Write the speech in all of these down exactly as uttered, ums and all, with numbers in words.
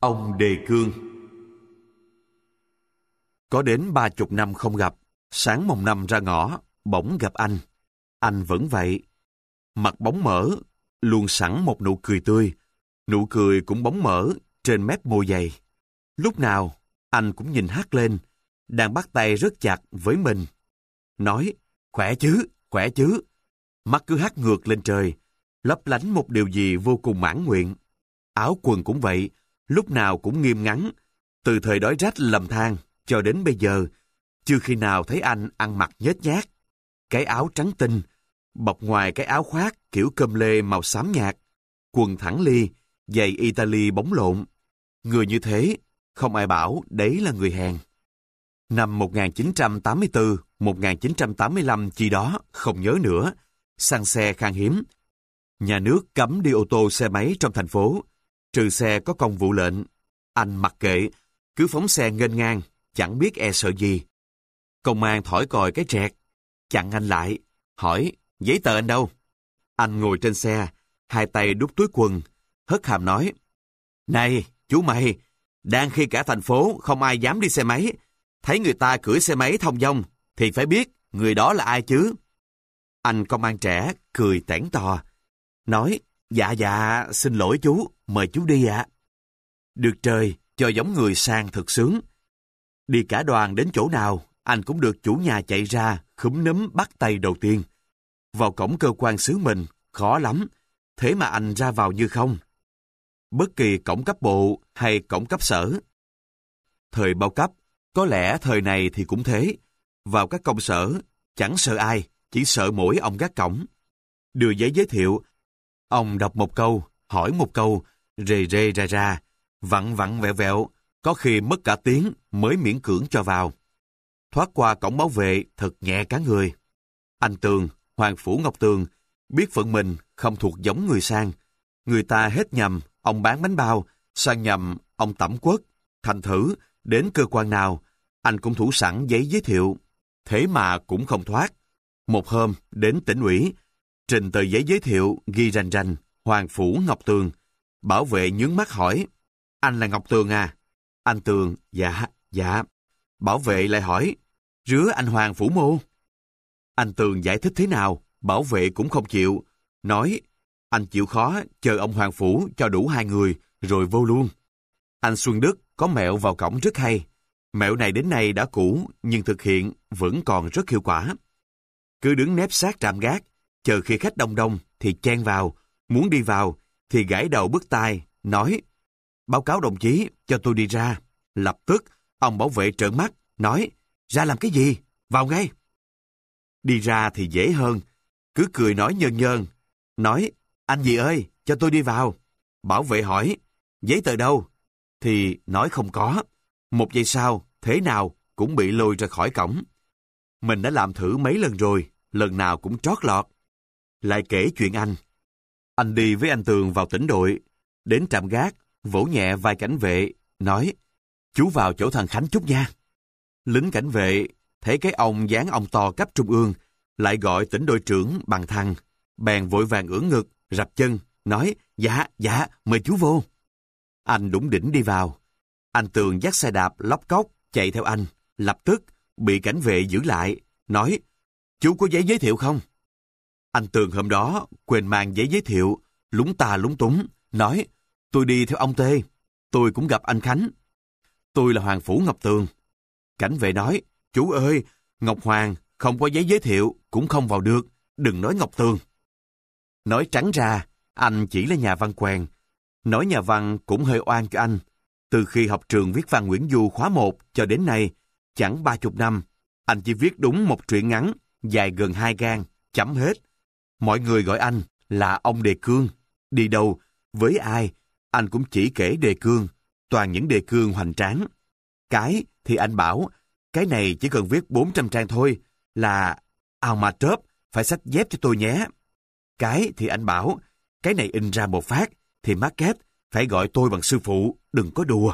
Ông Đề Cương. Có đến ba chục năm không gặp, sáng mồng năm ra ngõ, bỗng gặp anh. Anh vẫn vậy. Mặt bóng mỡ, luôn sẵn một nụ cười tươi. Nụ cười cũng bóng mỡ trên mép môi dày. Lúc nào, anh cũng nhìn H lên, đang bắt tay rất chặt với mình. Nói, khỏe chứ, khỏe chứ. Mắt cứ hắt ngược lên trời, lấp lánh một điều gì vô cùng mãn nguyện. Áo quần cũng vậy, lúc nào cũng nghiêm ngắn. Từ thời đói rách lầm than cho đến bây giờ, chưa khi nào thấy anh ăn mặc nhếch nhác. Cái áo trắng tinh, bọc ngoài cái áo khoác kiểu cơm lê màu xám nhạt, quần thẳng ly, giày Italy bóng lộn. Người như thế, không ai bảo đấy là người hèn. Năm một nghìn chín trăm tám mươi tư, một nghìn chín trăm tám mươi lăm chi đó, không nhớ nữa, xăng xe khan hiếm. Nhà nước cấm đi ô tô xe máy trong thành phố, trừ xe có công vụ lệnh. Anh mặc kệ, cứ phóng xe nghênh ngang, chẳng biết e sợ gì. Công an thổi còi cái trẹt, chặn anh lại, hỏi, giấy tờ anh đâu? Anh ngồi trên xe, hai tay đút túi quần, hất hàm nói, này, chú mày, đang khi cả thành phố không ai dám đi xe máy, thấy người ta cưỡi xe máy thông dong, thì phải biết người đó là ai chứ. Anh công an trẻ cười tẻn tò, nói, dạ dạ, xin lỗi chú, mời chú đi ạ. Được trời, cho giống người sang thật sướng. Đi cả đoàn đến chỗ nào, anh cũng được chủ nhà chạy ra, khúm núm bắt tay đầu tiên. Vào cổng cơ quan xứ mình, khó lắm, thế mà anh ra vào như không. Bất kỳ cổng cấp bộ hay cổng cấp sở. Thời bao cấp, có lẽ thời này thì cũng thế. Vào các công sở, chẳng sợ ai, chỉ sợ mỗi ông gác cổng. Đưa giấy giới thiệu, ông đọc một câu, hỏi một câu, rề rề ra ra, vặn vặn vẹo vẹo, có khi mất cả tiếng mới miễn cưỡng cho vào. Thoát qua cổng bảo vệ thật nhẹ cả người. Anh Tường, Hoàng Phủ Ngọc Tường, biết phận mình không thuộc giống người sang. Người ta hết nhầm ông bán bánh bao, sang nhầm ông tẩm quất. Thành thử, đến cơ quan nào, anh cũng thủ sẵn giấy giới thiệu. Thế mà cũng không thoát. Một hôm, đến tỉnh ủy, trình tờ giấy giới thiệu ghi rành rành, Hoàng Phủ Ngọc Tường. Bảo vệ nhướng mắt hỏi, anh là Ngọc Tường à? Anh Tường, dạ, dạ. Bảo vệ lại hỏi, rứa anh Hoàng Phủ mô? Anh Tường giải thích thế nào, bảo vệ cũng không chịu. Nói, anh chịu khó, chờ ông Hoàng Phủ cho đủ hai người, rồi vô luôn. Anh Xuân Đức có mẹo vào cổng rất hay. Mẹo này đến nay đã cũ, nhưng thực hiện vẫn còn rất hiệu quả. Cứ đứng nép sát trạm gác, chờ khi khách đông đông thì chen vào, muốn đi vào thì gãi đầu bứt tai, nói, báo cáo đồng chí, cho tôi đi ra. Lập tức, ông bảo vệ trợn mắt, nói, ra làm cái gì? Vào ngay. Đi ra thì dễ hơn, cứ cười nói nhơn nhơn, nói, anh gì ơi, cho tôi đi vào. Bảo vệ hỏi, giấy tờ đâu? Thì nói không có. Một giây sau, thế nào cũng bị lôi ra khỏi cổng. Mình đã làm thử mấy lần rồi, lần nào cũng trót lọt. Lại kể chuyện anh. Anh đi với anh Tường vào tỉnh đội, đến trạm gác, vỗ nhẹ vai cảnh vệ, nói, chú vào chỗ thằng Khánh chút nha. Lính cảnh vệ, thấy cái ông dáng ông to cấp trung ương, lại gọi tỉnh đội trưởng bằng thằng, bèn vội vàng ưỡn ngực, rập chân, nói, dạ, dạ, mời chú vô. Anh đủng đỉnh đi vào. Anh Tường dắt xe đạp lóc cóc, chạy theo anh, lập tức bị cảnh vệ giữ lại, nói, chú có giấy giới thiệu không? Anh Tường hôm đó quên mang giấy giới thiệu, lúng ta lúng túng, nói, tôi đi theo ông Tê, tôi cũng gặp anh Khánh. Tôi là Hoàng Phủ Ngọc Tường. Cảnh vệ nói, chú ơi, Ngọc Hoàng không có giấy giới thiệu, cũng không vào được, đừng nói Ngọc Tường. Nói trắng ra, anh chỉ là nhà văn quèn. Nói nhà văn cũng hơi oan cho anh. Từ khi học trường viết văn Nguyễn Du khóa một cho đến nay, chẳng ba chục năm, anh chỉ viết đúng một truyện ngắn, dài gần hai gang, chấm hết. Mọi người gọi anh là ông Đề Cương. Đi đâu, với ai, anh cũng chỉ kể đề cương, toàn những đề cương hoành tráng. Cái thì anh bảo, cái này chỉ cần viết bốn trăm trang thôi, là ao mà trớp, phải xách dép cho tôi nhé. Cái thì anh bảo, cái này in ra một phát, thì market phải gọi tôi bằng sư phụ, đừng có đùa.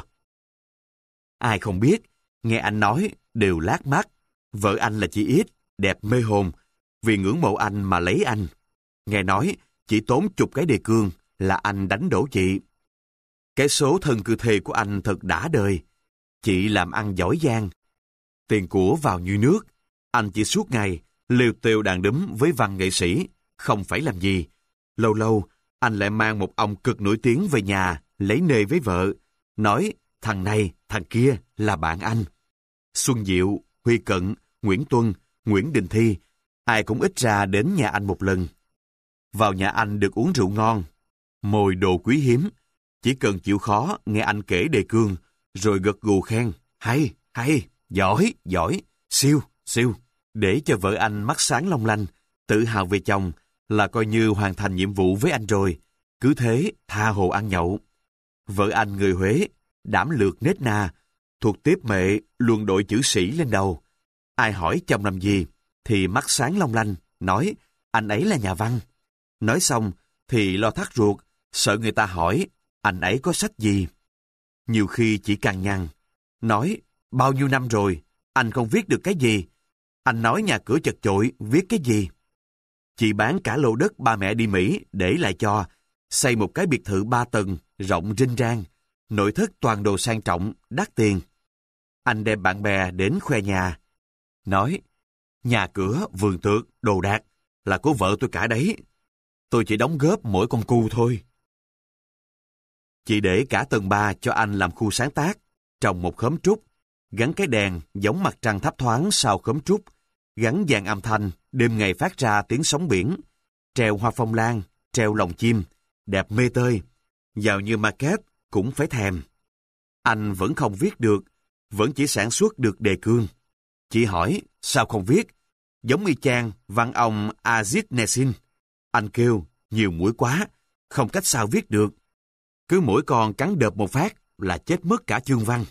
Ai không biết, nghe anh nói đều lác mắt. Vợ anh là chị Ít, đẹp mê hồn, vì ngưỡng mộ anh mà lấy anh. Nghe nói, chỉ tốn chục cái đề cương là anh đánh đổ chị. Cái số thân cư thê của anh thật đã đời. Chị làm ăn giỏi giang. Tiền của vào như nước. Anh chỉ suốt ngày lêu têu đàn đúm với văn nghệ sĩ, không phải làm gì. Lâu lâu, anh lại mang một ông cực nổi tiếng về nhà, lấy nề với vợ, nói thằng này, thằng kia là bạn anh. Xuân Diệu, Huy Cận, Nguyễn Tuân, Nguyễn Đình Thi, ai cũng ít ra đến nhà anh một lần. Vào nhà anh được uống rượu ngon, mồi đồ quý hiếm, chỉ cần chịu khó nghe anh kể đề cương, rồi gật gù khen, hay, hay, giỏi, giỏi, siêu, siêu. Để cho vợ anh mắt sáng long lanh, tự hào về chồng là coi như hoàn thành nhiệm vụ với anh rồi, cứ thế tha hồ ăn nhậu. Vợ anh người Huế, đảm lược nết na, thuộc tiếp mệ luôn đội chữ sĩ lên đầu. Ai hỏi chồng làm gì, thì mắt sáng long lanh, nói anh ấy là nhà văn. Nói xong thì lo thắt ruột, sợ người ta hỏi anh ấy có sách gì. Nhiều khi chỉ cằn nhằn, nói bao nhiêu năm rồi, anh không viết được cái gì. Anh nói nhà cửa chật chội, viết cái gì. Chị bán cả lô đất ba mẹ đi Mỹ để lại cho, xây một cái biệt thự ba tầng, rộng rinh rang, nội thất toàn đồ sang trọng, đắt tiền. Anh đem bạn bè đến khoe nhà, nói, nhà cửa, vườn tược, đồ đạc là của vợ tôi cả đấy. Tôi chỉ đóng góp mỗi con cu thôi. Chị để cả tầng ba cho anh làm khu sáng tác, trồng một khóm trúc, gắn cái đèn giống mặt trăng thấp thoáng sau khóm trúc, gắn dàn âm thanh, đêm ngày phát ra tiếng sóng biển, treo hoa phong lan, treo lồng chim, đẹp mê tơi, giàu như market cũng phải thèm. Anh vẫn không viết được, vẫn chỉ sản xuất được đề cương. Chị hỏi, sao không viết? Giống y chang văn ông Aziz Nesin. Anh kêu, nhiều mũi quá, không cách sao viết được. Cứ mỗi con cắn đợp một phát là chết mất cả chương văn.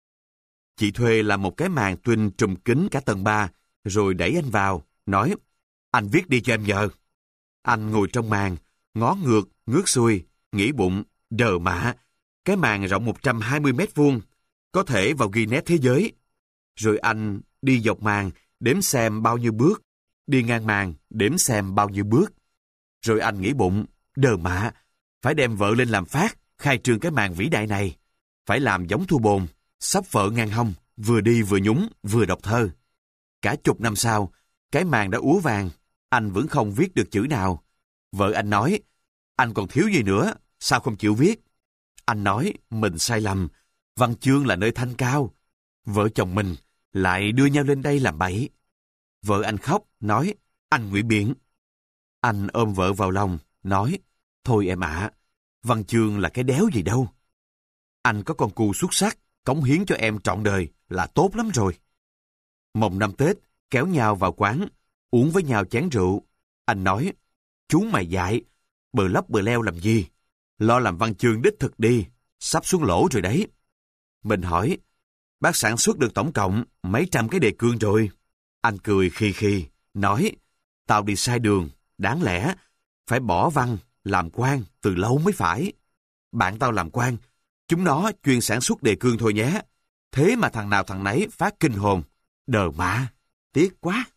Chị thuê làm một cái màn tuyên trùm kín cả tầng ba, rồi đẩy anh vào, nói, anh viết đi cho em nhờ. Anh ngồi trong màn, ngó ngược, ngước xuôi, nghĩ bụng, đờ mạ, cái màn rộng một trăm hai mươi mét vuông, có thể vào Guinness thế giới. Rồi anh đi dọc màn, đếm xem bao nhiêu bước, đi ngang màn, đếm xem bao nhiêu bước. Rồi anh nghĩ bụng, đờ mạ, phải đem vợ lên làm phát, khai trương cái màn vĩ đại này. Phải làm giống Thu Bồn, sắp vợ ngang hông, vừa đi vừa nhúng, vừa đọc thơ. Cả chục năm sau, cái màn đã úa vàng, anh vẫn không viết được chữ nào. Vợ anh nói, anh còn thiếu gì nữa, sao không chịu viết? Anh nói, mình sai lầm, văn chương là nơi thanh cao. Vợ chồng mình lại đưa nhau lên đây làm bậy. Vợ anh khóc, nói, anh ngụy biện. Anh ôm vợ vào lòng, nói, thôi em ạ, văn chương là cái đéo gì đâu. Anh có con cù xuất sắc, cống hiến cho em trọn đời là tốt lắm rồi. Mồng năm Tết, kéo nhau vào quán, uống với nhau chén rượu. Anh nói, chú mày dạy, bờ lấp bờ leo làm gì? Lo làm văn chương đích thực đi, sắp xuống lỗ rồi đấy. Mình hỏi, bác sản xuất được tổng cộng mấy trăm cái đề cương rồi. Anh cười khi khi, nói, tao đi sai đường, đáng lẽ phải bỏ văn, làm quan từ lâu mới phải. Bạn tao làm quan, chúng nó chuyên sản xuất đề cương thôi nhé. Thế mà thằng nào thằng nấy phát kinh hồn. Đờ mạ, tiếc quá.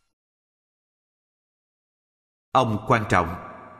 Ông quan trọng.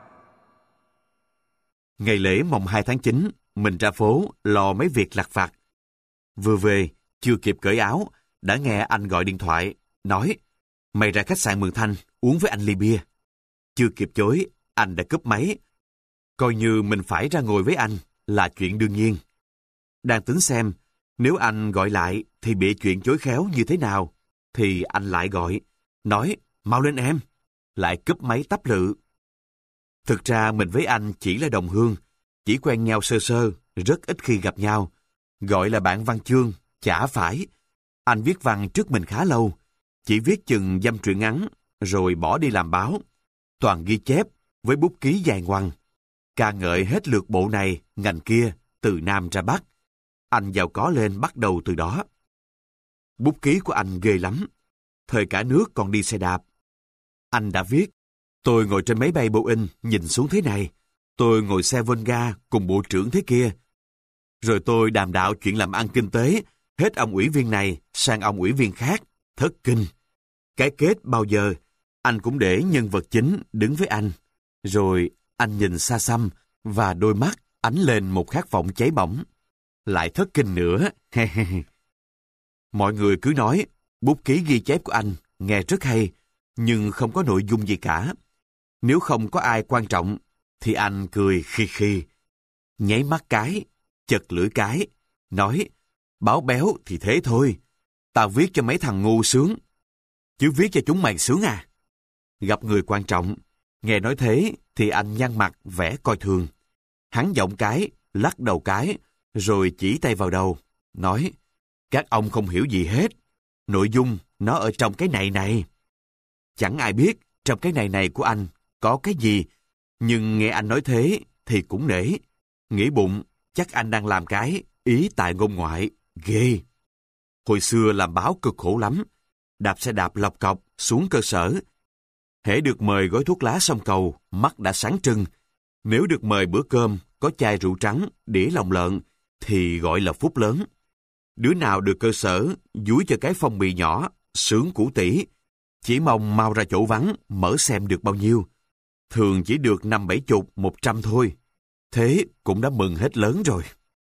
Ngày lễ mồng hai tháng chín, mình ra phố lo mấy việc lặt vặt. Vừa về, chưa kịp cởi áo, đã nghe anh gọi điện thoại, nói, mày ra khách sạn Mường Thanh, uống với anh ly bia. Chưa kịp chối, anh đã cúp máy. Coi như mình phải ra ngồi với anh là chuyện đương nhiên. Đang tính xem, nếu anh gọi lại thì bị chuyện chối khéo như thế nào, thì anh lại gọi, nói, mau lên em, lại cúp máy tắp lự. Thực ra mình với anh chỉ là đồng hương, chỉ quen nhau sơ sơ, rất ít khi gặp nhau. Gọi là bạn văn chương, chả phải. Anh viết văn trước mình khá lâu, chỉ viết chừng dăm truyện ngắn, rồi bỏ đi làm báo. Toàn ghi chép, với bút ký dài ngoằng. Ca ngợi hết lượt bộ này, ngành kia, từ Nam ra Bắc. Anh giàu có lên bắt đầu từ đó. Bút ký của anh ghê lắm. Thời cả nước còn đi xe đạp. Anh đã viết, tôi ngồi trên máy bay Boeing nhìn xuống thế này. Tôi ngồi xe Volga cùng bộ trưởng thế kia. Rồi tôi đàm đạo chuyện làm ăn kinh tế, hết ông ủy viên này sang ông ủy viên khác, thất kinh. Cái kết bao giờ, anh cũng để nhân vật chính đứng với anh. Rồi anh nhìn xa xăm và đôi mắt ánh lên một khát vọng cháy bỏng. lại thất kinh nữa. Mọi người cứ nói, bút ký ghi chép của anh nghe rất hay, nhưng không có nội dung gì cả. Nếu không có ai quan trọng, thì anh cười khi khi, nháy mắt cái, chật lưỡi cái, nói, báo béo thì thế thôi, tao viết cho mấy thằng ngu sướng, chứ viết cho chúng mày sướng à? Gặp người quan trọng, nghe nói thế thì anh nhăn mặt vẻ coi thường. Hắn giọng cái, lắc đầu cái, rồi chỉ tay vào đầu, nói, các ông không hiểu gì hết, nội dung nó ở trong cái này này. Chẳng ai biết trong cái này này của anh có cái gì, nhưng nghe anh nói thế thì cũng nể. Nghĩ bụng, chắc anh đang làm cái ý tại ngôn ngoại, ghê. Hồi xưa làm báo cực khổ lắm, đạp xe đạp lọc cọc xuống cơ sở. Hễ được mời gói thuốc lá sông Cầu, mắt đã sáng trưng. Nếu được mời bữa cơm, có chai rượu trắng, đĩa lòng lợn, thì gọi là phúc lớn. Đứa nào được cơ sở, dúi cho cái phong bì nhỏ, sướng củ tỷ. Chỉ mong mau ra chỗ vắng, mở xem được bao nhiêu. Thường chỉ được năm bảy chục, một trăm thôi. Thế cũng đã mừng hết lớn rồi.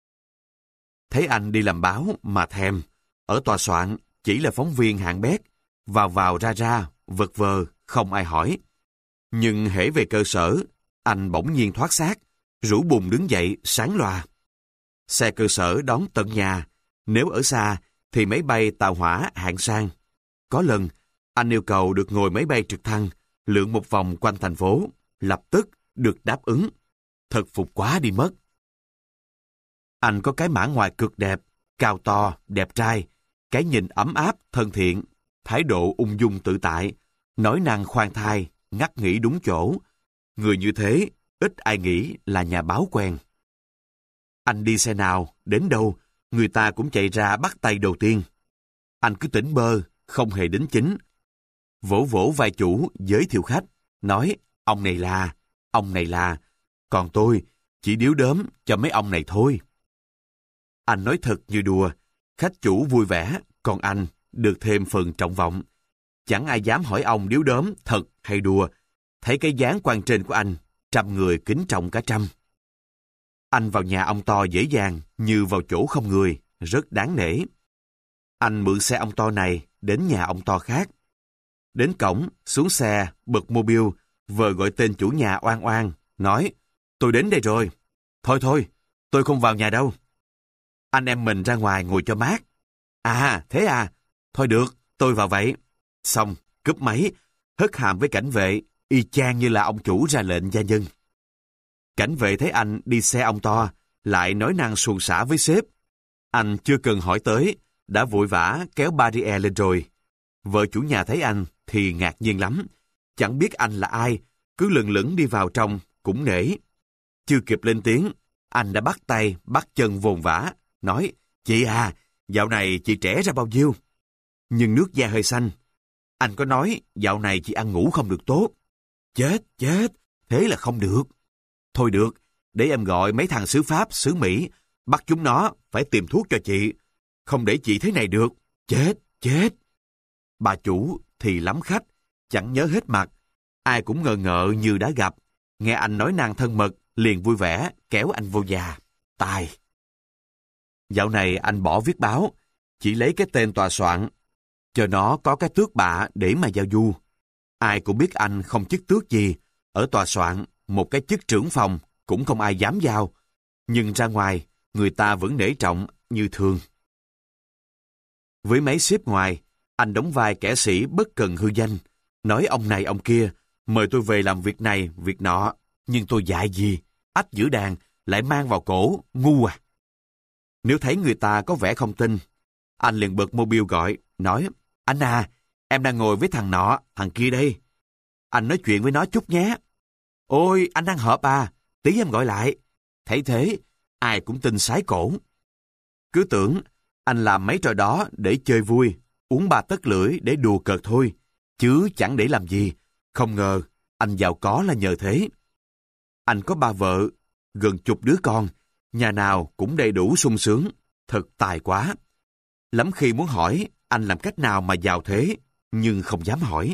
Thấy anh đi làm báo mà thèm. Ở tòa soạn chỉ là phóng viên hạng bét, vào vào ra ra, vật vờ, không ai hỏi. Nhưng hễ về cơ sở, anh bỗng nhiên thoát xác, rủ bùn đứng dậy, sáng loà. Xe cơ sở đón tận nhà, nếu ở xa thì máy bay tàu hỏa hạng sang. Có lần, anh yêu cầu được ngồi máy bay trực thăng, lượn một vòng quanh thành phố, lập tức được đáp ứng. Thật phục quá đi mất. Anh có cái mã ngoài cực đẹp, cao to, đẹp trai, cái nhìn ấm áp, thân thiện, thái độ ung dung tự tại, nói năng khoan thai, ngắt nghĩ đúng chỗ. Người như thế, ít ai nghĩ là nhà báo quen. Anh đi xe nào, đến đâu, người ta cũng chạy ra bắt tay đầu tiên. Anh cứ tỉnh bơ, không hề đính chính. Vỗ vỗ vai chủ, giới thiệu khách, nói, ông này là, ông này là, còn tôi chỉ điếu đớm cho mấy ông này thôi. Anh nói thật như đùa, khách chủ vui vẻ, còn anh được thêm phần trọng vọng. Chẳng ai dám hỏi ông điếu đớm thật hay đùa. Thấy cái dáng quan trên của anh, trăm người kính trọng cả trăm. Anh vào nhà ông to dễ dàng như vào chỗ không người, rất đáng nể. Anh mượn xe ông to này đến nhà ông to khác. Đến cổng, xuống xe, bật mobile, vờ gọi tên chủ nhà oan oan, nói, tôi đến đây rồi. Thôi thôi, tôi không vào nhà đâu. Anh em mình ra ngoài ngồi cho mát. À, thế à, thôi được, tôi vào vậy. Xong, cúp máy, hất hàm với cảnh vệ, y chang như là ông chủ ra lệnh gia nhân. Cảnh vệ thấy anh đi xe ông to, lại nói năng suồng sã với sếp. Anh chưa cần hỏi tới, đã vội vã kéo barrier lên rồi. Vợ chủ nhà thấy anh thì ngạc nhiên lắm. Chẳng biết anh là ai, cứ lững lững đi vào trong, cũng nể. Chưa kịp lên tiếng, anh đã bắt tay, bắt chân vồn vã, nói, chị à, dạo này chị trẻ ra bao nhiêu? Nhưng nước da hơi xanh. Anh có nói, dạo này chị ăn ngủ không được tốt. Chết, chết, thế là không được. Thôi được, để em gọi mấy thằng xứ Pháp, xứ Mỹ, bắt chúng nó phải tìm thuốc cho chị. Không để chị thế này được. Chết, chết. Bà chủ thì lắm khách, chẳng nhớ hết mặt. Ai cũng ngờ ngợ như đã gặp. Nghe anh nói năng thân mật, liền vui vẻ, kéo anh vô nhà. Tài. Dạo này anh bỏ viết báo, chỉ lấy cái tên tòa soạn, cho nó có cái tước bạ để mà giao du. Ai cũng biết anh không chức tước gì, ở tòa soạn, một cái chức trưởng phòng cũng không ai dám giao, nhưng ra ngoài, người ta vẫn nể trọng như thường. Với mấy sếp ngoài, anh đóng vai kẻ sĩ bất cần hư danh, nói ông này ông kia, mời tôi về làm việc này, việc nọ, nhưng tôi dại gì, ách giữ đàn, lại mang vào cổ, ngu à. Nếu thấy người ta có vẻ không tin, anh liền bật mobile gọi, nói, anh à, em đang ngồi với thằng nọ, thằng kia đây. Anh nói chuyện với nó chút nhé. Ôi, anh đang họp à, tí em gọi lại. Thấy thế, ai cũng tin sái cổ. Cứ tưởng anh làm mấy trò đó để chơi vui, uống ba tấc lưỡi để đùa cợt thôi, chứ chẳng để làm gì. Không ngờ, anh giàu có là nhờ thế. Anh có ba vợ, gần chục đứa con, nhà nào cũng đầy đủ sung sướng, thật tài quá. Lắm khi muốn hỏi anh làm cách nào mà giàu thế, nhưng không dám hỏi.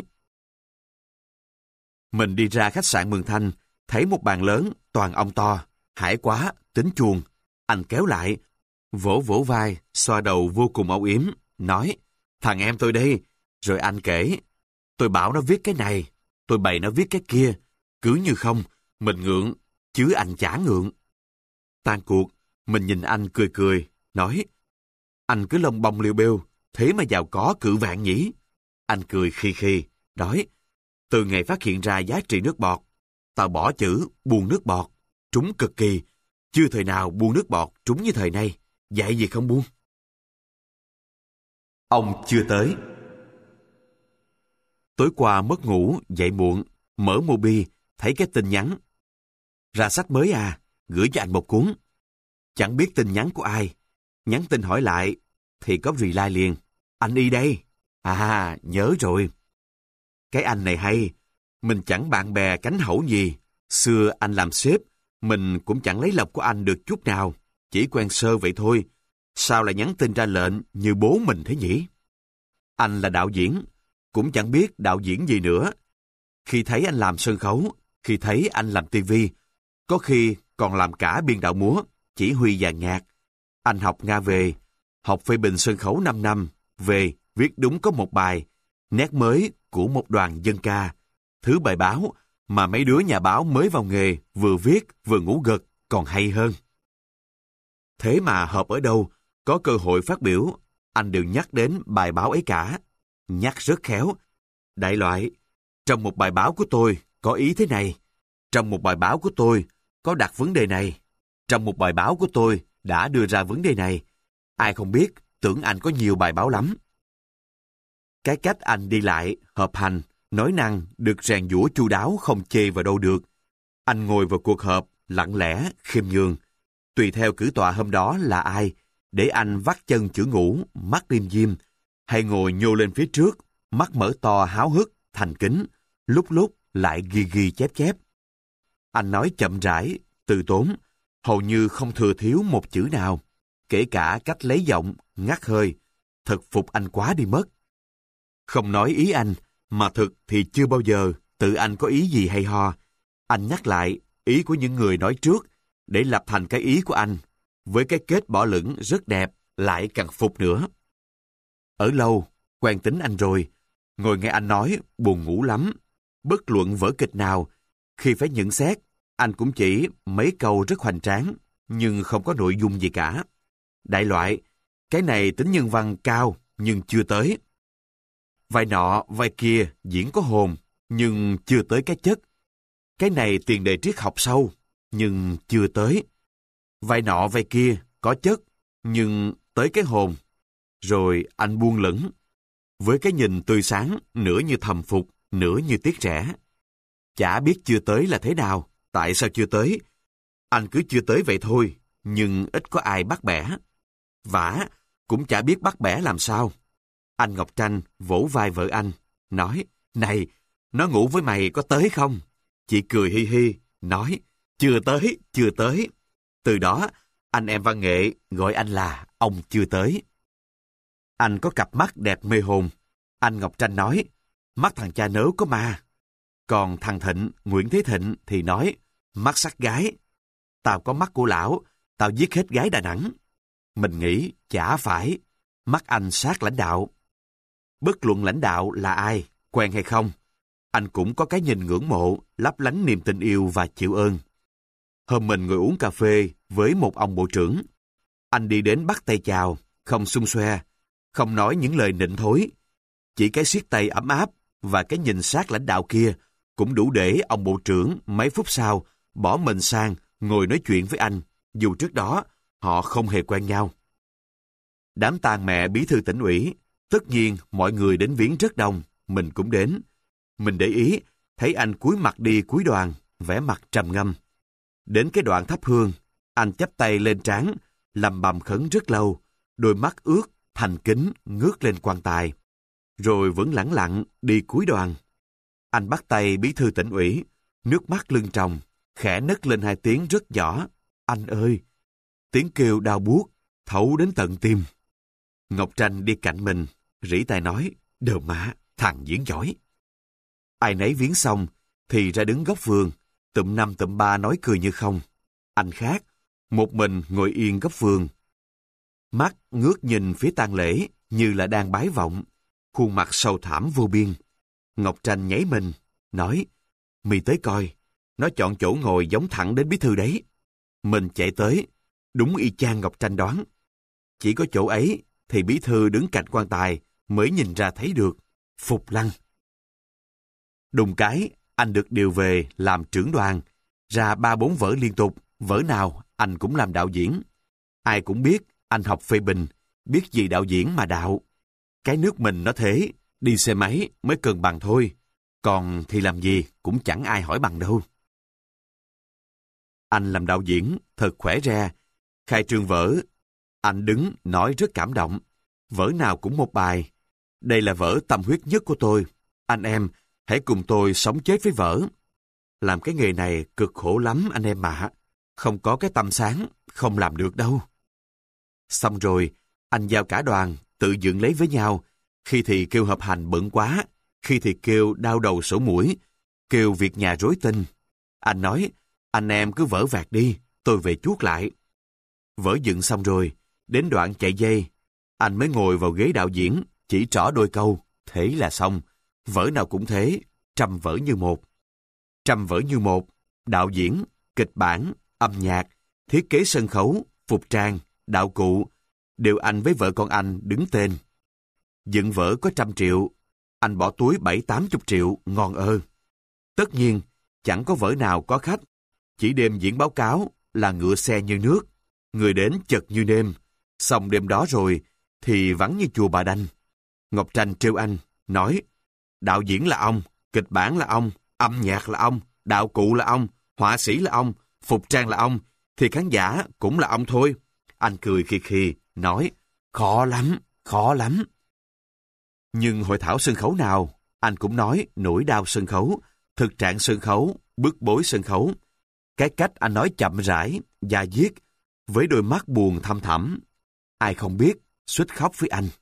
Mình đi ra khách sạn Mường Thanh, thấy một bàn lớn toàn ông to, hải quá, tính chuồng. Anh kéo lại, vỗ vỗ vai, xoa đầu vô cùng âu yếm, nói, thằng em tôi đây. Rồi anh kể, tôi bảo nó viết cái này, tôi bày nó viết cái kia, cứ như không, mình ngượng, chứ anh chả ngượng. Tan cuộc, mình nhìn anh cười cười, nói, anh cứ lông bông liêu bêu, thế mà giàu có cự vạn nhỉ? Anh cười khi khi, nói, từ ngày phát hiện ra giá trị nước bọt, tao bỏ chữ buông nước bọt, trúng cực kỳ, chưa thời nào buông nước bọt trúng như thời nay, dạy gì không buông. Ông chưa tới. Tối qua mất ngủ, dậy muộn, mở Mobi, thấy cái tin nhắn. Ra sách mới à, gửi cho anh một cuốn. Chẳng biết tin nhắn của ai. Nhắn tin hỏi lại, thì có reply liền. Anh Y đây. À, nhớ rồi. Cái anh này hay, mình chẳng bạn bè cánh hẩu gì. Xưa anh làm sếp, mình cũng chẳng lấy lộc của anh được chút nào. Chỉ quen sơ vậy thôi. Sao lại nhắn tin ra lệnh như bố mình thế nhỉ? Anh là đạo diễn, cũng chẳng biết đạo diễn gì nữa. Khi thấy anh làm sân khấu, khi thấy anh làm tivi, có khi còn làm cả biên đạo múa, chỉ huy dàn nhạc. Anh học Nga về, học phê bình sân khấu năm năm, về viết đúng có một bài, nét mới của một đoàn dân ca. Thứ bài báo mà mấy đứa nhà báo mới vào nghề vừa viết vừa ngủ gật còn hay hơn. Thế mà họp ở đâu, có cơ hội phát biểu, anh đều nhắc đến bài báo ấy cả. Nhắc rất khéo. Đại loại, trong một bài báo của tôi có ý thế này, trong một bài báo của tôi có đặt vấn đề này, trong một bài báo của tôi đã đưa ra vấn đề này. Ai không biết, tưởng anh có nhiều bài báo lắm. Cái cách anh đi lại, họp hành, nói năng được rèn giũa chu đáo không chê vào đâu được. Anh ngồi vào cuộc họp, lặng lẽ, khiêm nhường. Tùy theo cử tọa hôm đó là ai, để anh vắt chân chữ ngủ, mắt liêm diêm, hay ngồi nhô lên phía trước, mắt mở to háo hức, thành kính, lúc lúc lại ghi ghi chép chép. Anh nói chậm rãi, từ tốn, hầu như không thừa thiếu một chữ nào, kể cả cách lấy giọng, ngắt hơi, thật phục anh quá đi mất. Không nói ý anh, mà thực thì chưa bao giờ tự anh có ý gì hay ho. Anh nhắc lại ý của những người nói trước, để lập thành cái ý của anh, với cái kết bỏ lửng rất đẹp, lại càng phục nữa. Ở lâu, quen tính anh rồi, ngồi nghe anh nói buồn ngủ lắm. Bất luận vở kịch nào, khi phải nhận xét, anh cũng chỉ mấy câu rất hoành tráng, nhưng không có nội dung gì cả. Đại loại, cái này tính nhân văn cao, nhưng chưa tới. Vai nọ, vai kia diễn có hồn, nhưng chưa tới cái chất. Cái này tiền đề triết học sâu, nhưng chưa tới. Vai nọ, vai kia có chất, nhưng tới cái hồn. Rồi anh buông lửng, với cái nhìn tươi sáng, nửa như thầm phục, nửa như tiếc rẻ. Chả biết chưa tới là thế nào, tại sao chưa tới. Anh cứ chưa tới vậy thôi, nhưng ít có ai bắt bẻ. Vả, cũng chả biết bắt bẻ làm sao. Anh Ngọc Tranh vỗ vai vợ anh, nói, này, nó ngủ với mày có tới không? Chị cười hi hi, nói, chưa tới, chưa tới. Từ đó, anh em văn nghệ gọi anh là ông chưa tới. Anh có cặp mắt đẹp mê hồn. Anh Ngọc Tranh nói, mắt thằng cha nớ có ma. Còn thằng Thịnh, Nguyễn Thế Thịnh thì nói, mắt sắc gái. Tao có mắt của lão, tao giết hết gái Đà Nẵng. Mình nghĩ chả phải, mắt anh sát lãnh đạo. Bất luận lãnh đạo là ai, quen hay không, anh cũng có cái nhìn ngưỡng mộ, lấp lánh niềm tình yêu và chịu ơn. Hôm mình ngồi uống cà phê với một ông bộ trưởng. Anh đi đến bắt tay chào, không xung xoe, không nói những lời nịnh thối. Chỉ cái siết tay ấm áp và cái nhìn sát lãnh đạo kia cũng đủ để ông bộ trưởng mấy phút sau bỏ mình sang ngồi nói chuyện với anh, dù trước đó họ không hề quen nhau. Đám tang mẹ bí thư tỉnh ủy, tất nhiên mọi người đến viếng rất đông, mình cũng đến. Mình để ý, thấy anh cúi mặt đi cúi đoàn, vẻ mặt trầm ngâm. Đến cái đoạn thắp hương, anh chắp tay lên trán, lầm bầm khấn rất lâu, đôi mắt ướt, thành kính, ngước lên quan tài. Rồi vẫn lẳng lặng đi cúi đoàn. Anh bắt tay bí thư tỉnh ủy, nước mắt lưng tròng, khẽ nấc lên hai tiếng rất nhỏ. Anh ơi! Tiếng kêu đau buốt, thấu đến tận tim. Ngọc Tranh đi cạnh mình, rỉ tai nói, đờ má, thằng diễn giỏi. Ai nấy viếng xong, thì ra đứng góc vườn, tụm năm tụm ba nói cười như không. Anh khác, một mình ngồi yên góc vườn. mắt ngước nhìn phía tang lễ như là đang bái vọng, khuôn mặt sầu thảm vô biên. Ngọc Tranh nháy mình, nói, "Mi tới coi, nó chọn chỗ ngồi giống thẳng đến bí thư đấy." Mình chạy tới, đúng y chang Ngọc Tranh đoán. Chỉ có chỗ ấy thì bí thư đứng cạnh quan tài mới nhìn ra thấy được. Phục lăng. Đùng cái, anh được điều về làm trưởng đoàn, ra ba bốn vở liên tục, vở nào anh cũng làm đạo diễn. Ai cũng biết anh học phê bình, biết gì đạo diễn mà đạo. Cái nước mình nó thế, đi xe máy mới cần bằng thôi, còn thì làm gì cũng chẳng ai hỏi bằng đâu. Anh làm đạo diễn thật khỏe ra, khai trương vở. Anh đứng nói rất cảm động, vở nào cũng một bài. Đây là vở tâm huyết nhất của tôi. Anh em, hãy cùng tôi sống chết với vở. Làm cái nghề này cực khổ lắm anh em mà. Không có cái tâm sáng, không làm được đâu. Xong rồi, anh giao cả đoàn, tự dựng lấy với nhau. Khi thì kêu hợp hành bận quá, khi thì kêu đau đầu sổ mũi, kêu việc nhà rối tinh. Anh nói, anh em cứ vỡ vạc đi, tôi về chuốt lại. Vở dựng xong rồi, đến đoạn chạy dây, anh mới ngồi vào ghế đạo diễn, chỉ trỏ đôi câu, thế là xong. Vở nào cũng thế, trăm vở như một. Trăm vở như một, đạo diễn, kịch bản, âm nhạc, thiết kế sân khấu, phục trang, đạo cụ, đều anh với vợ con anh đứng tên. Dựng vở có trăm triệu, anh bỏ túi bảy tám chục triệu, ngon ơ. Tất nhiên, chẳng có vở nào có khách, chỉ đêm diễn báo cáo là ngựa xe như nước, người đến chật như nêm. Xong đêm đó rồi, thì vắng như chùa Bà Đanh. Ngọc Tranh trêu anh, nói, đạo diễn là ông, kịch bản là ông, âm nhạc là ông, đạo cụ là ông, họa sĩ là ông, phục trang là ông, thì khán giả cũng là ông thôi. Anh cười khì khì, nói, khó lắm, khó lắm. Nhưng hội thảo sân khấu nào, anh cũng nói nỗi đau sân khấu, thực trạng sân khấu, bức bối sân khấu. Cái cách anh nói chậm rãi, da diết, với đôi mắt buồn thăm thẳm. Ai không biết, suýt khóc với anh.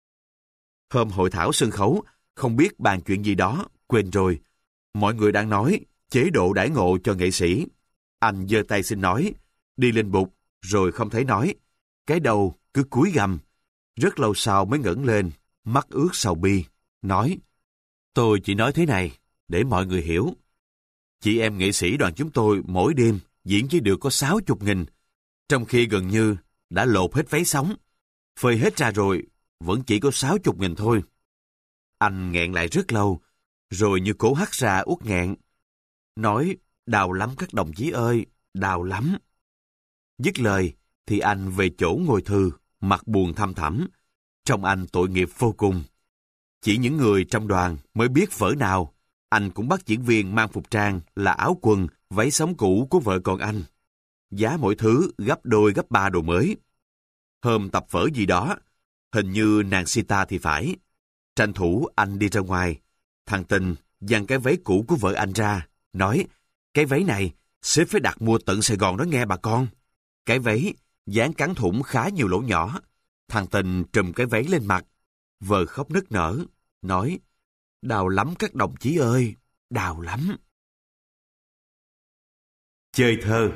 Hôm hội thảo sân khấu, không biết bàn chuyện gì đó, quên rồi. Mọi người đang nói chế độ đãi ngộ cho nghệ sĩ. Anh giơ tay xin nói, đi lên bục, rồi không thấy nói. Cái đầu cứ cúi gằm. Rất lâu sau mới ngẩng lên, mắt ướt sầu bi, nói, tôi chỉ nói thế này, để mọi người hiểu. Chị em nghệ sĩ đoàn chúng tôi mỗi đêm diễn chỉ được có sáu chục nghìn, trong khi gần như đã lột hết váy sống. Phơi hết ra rồi, vẫn chỉ có sáu chục nghìn thôi. Anh nghẹn lại rất lâu, rồi như cố hắt ra uất nghẹn. Nói, đau lắm các đồng chí ơi, đau lắm. Dứt lời, thì anh về chỗ ngồi thư, mặt buồn thăm thẳm. Trong anh tội nghiệp vô cùng. Chỉ những người trong đoàn mới biết vở nào, anh cũng bắt diễn viên mang phục trang là áo quần, váy sống cũ của vợ con anh. Giá mỗi thứ gấp đôi gấp ba đồ mới. Hôm tập vở gì đó, hình như nàng Sita thì phải. Tranh thủ anh đi ra ngoài. Thằng Tình giằng cái váy cũ của vợ anh ra, nói, cái váy này sếp phải đặt mua tận Sài Gòn đó nghe bà con. Cái váy dáng cắn thủng khá nhiều lỗ nhỏ. Thằng Tình trùm cái váy lên mặt. Vợ khóc nức nở, nói, đau lắm các đồng chí ơi, đau lắm. Chơi thơ.